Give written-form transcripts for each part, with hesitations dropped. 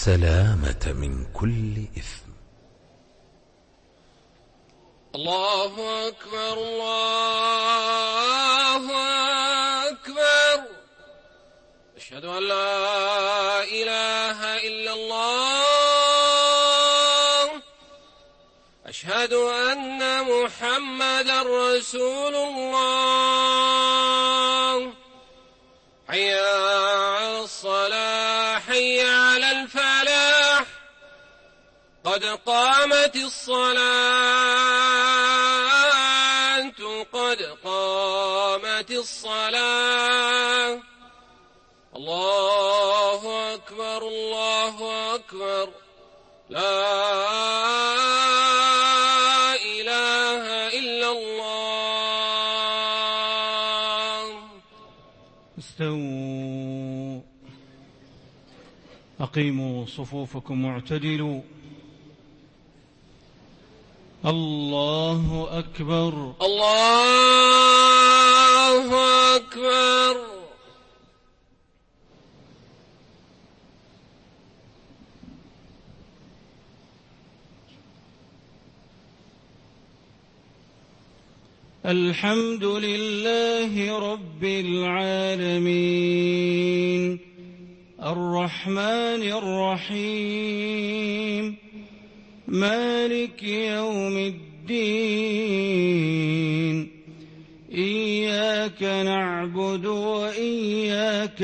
السلامة من كل إثم. الله أكبر الله أكبر. أشهد أن لا إله إلا الله. أشهد أن محمدا رسول الله. حي على الصلاة حي على الفلاح. قد قامت الصلاة قد قامت الصلاة. الله أكبر الله أكبر. لا إله إلا الله. استووا أقيموا صفوفكم واعتدلوا. الله أكبر الله أكبر. الحمد لله رب العالمين الرحمن الرحيم مالك يوم الدين. إياك نعبد وإياك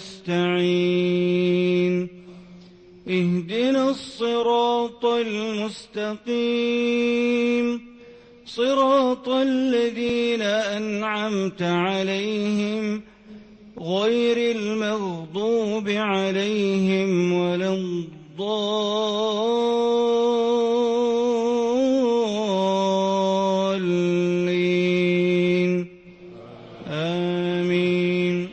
نستعين. اهدنا الصراط المستقيم صراط الذين أنعمت عليهم غير المغضوب عليهم ولا الضالين. آمين.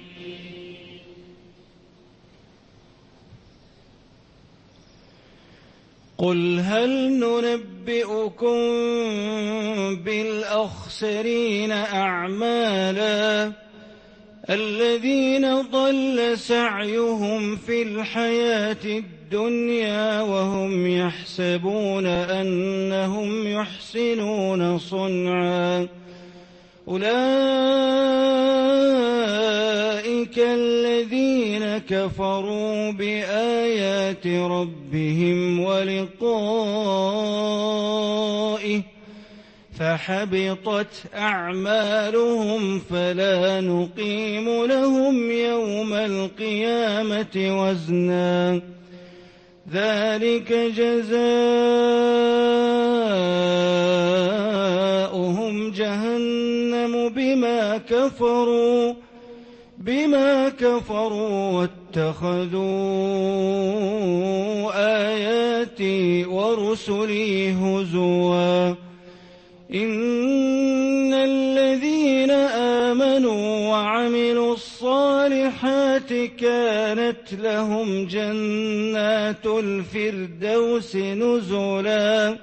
قل هل ننبئكم بالأخسرين أعمالا الذين ضل سعيهم في الحياة الدنيا وهم يحسبون أنهم يحسنون صنعا. أولئك الذين كفروا بآيات ربهم ولقائه فحبطت أعمالهم فلا نقيم لهم يوم القيامة وزنا. ذلك جزاؤهم جهنم بما كفروا واتخذوا آياتي ورسلي هزوا. إن الذين آمنوا وعملوا الصالحات كانت لهم جنات الفردوس نزلا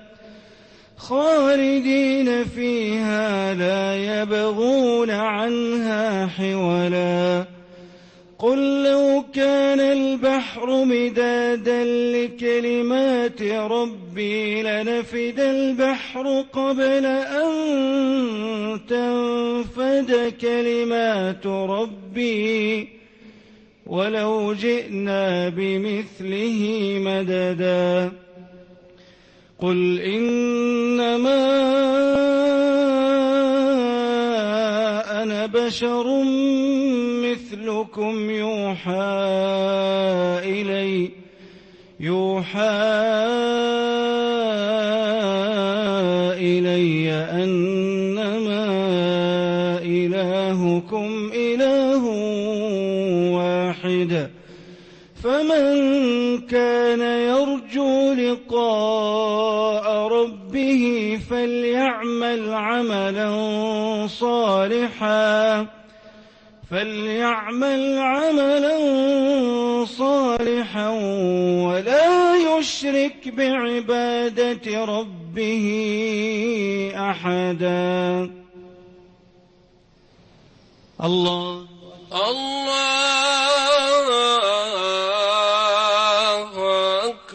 خالدين فيها لا يبغون عنها حولا. قل لو كان البحر مدادا لكلمات ربي لنفد البحر قبل أن تنفد كلمات ربي ولو جئنا بمثله مددا. قل إنما أنا بشر مثلكم يوحى إلي أنما إلهكم إله واحد. فمن كان يرجو لقاء ربه فليعمل عملا صالحا ولا يشرك بعبادة ربه أحدا. الله الله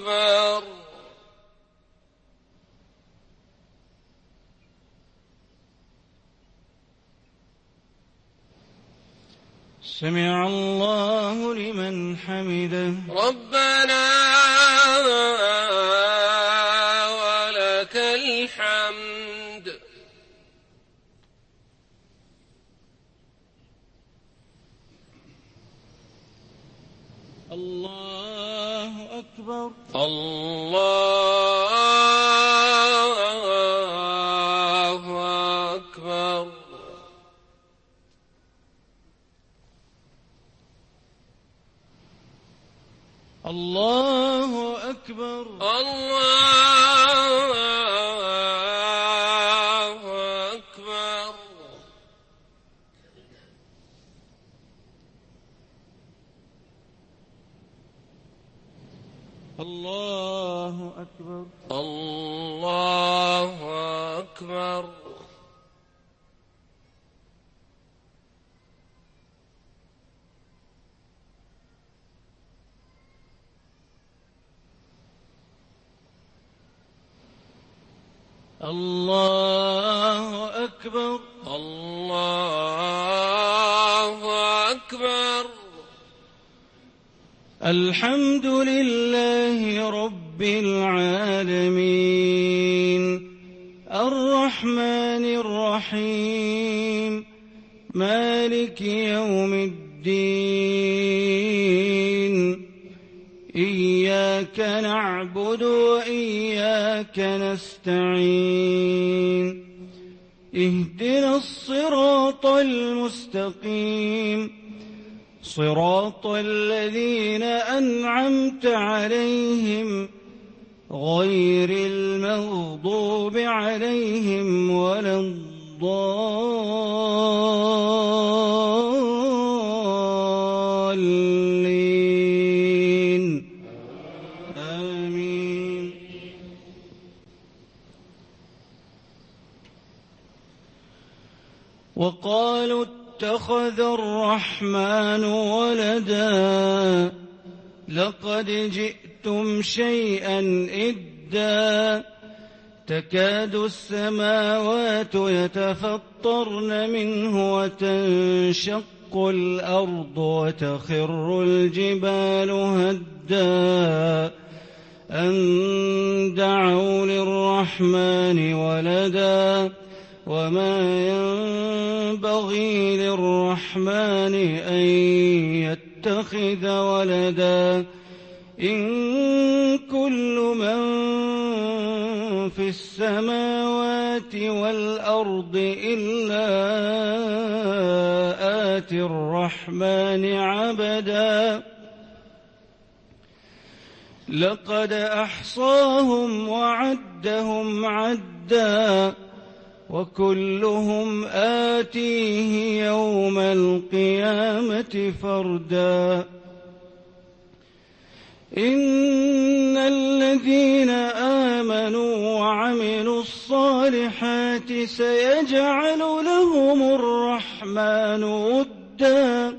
سمع الله لمن حمده. ربنا ولك الحمد. الله أكبر. الله أكبر. الله أكبر. الله أكبر. الله أكبر. الله أكبر. الله أكبر. الله أكبر. الحمد لله رب العالمين الرحمن الرحيم مالك يوم الدين إياك نعبد وإياك نستعين اهدنا الصراط المستقيم صراط الذين أنعمت عليهم غير المغضوب عليهم ولا الضالين آمين. وقالوا اتخذ الرحمن ولدا لقد جئتم شيئا إدا تكاد السماوات يتفطرن منه وتنشق الأرض وتخر الجبال هدا أن دعوا للرحمن ولدا وما ينبغي للرحمن أن يتخذ ولدا إن كل من في السماوات والأرض إلا آتي الرحمن عبدا لقد أحصاهم وعدهم عدا وكلهم آتيه يوم القيامة فردا إن الذين آمنوا وعملوا الصالحات سيجعل لهم الرحمن ودا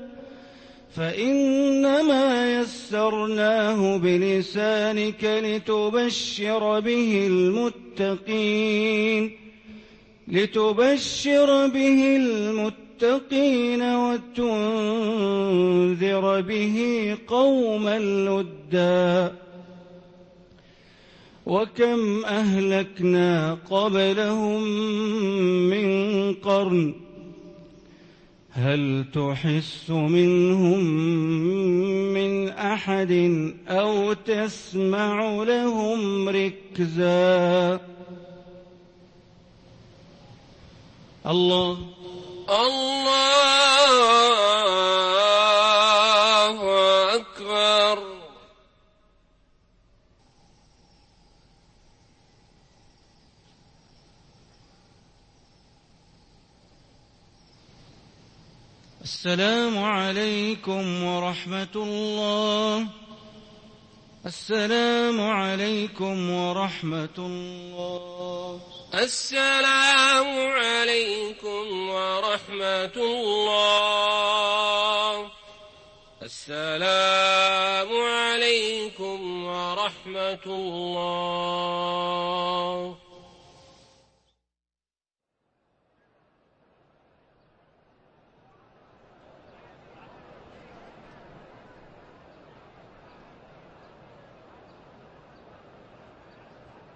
فإنما يسرناه بلسانك لتبشر به المتقين وتنذر به قوما لدا وكم أهلكنا قبلهم من قرن هل تحس منهم من أحد أو تسمع لهم ركزا. الله أكبر. السلام عليكم ورحمة الله. السلام عليكم ورحمة الله. السلام عليكم ورحمة الله. السلام عليكم ورحمة الله.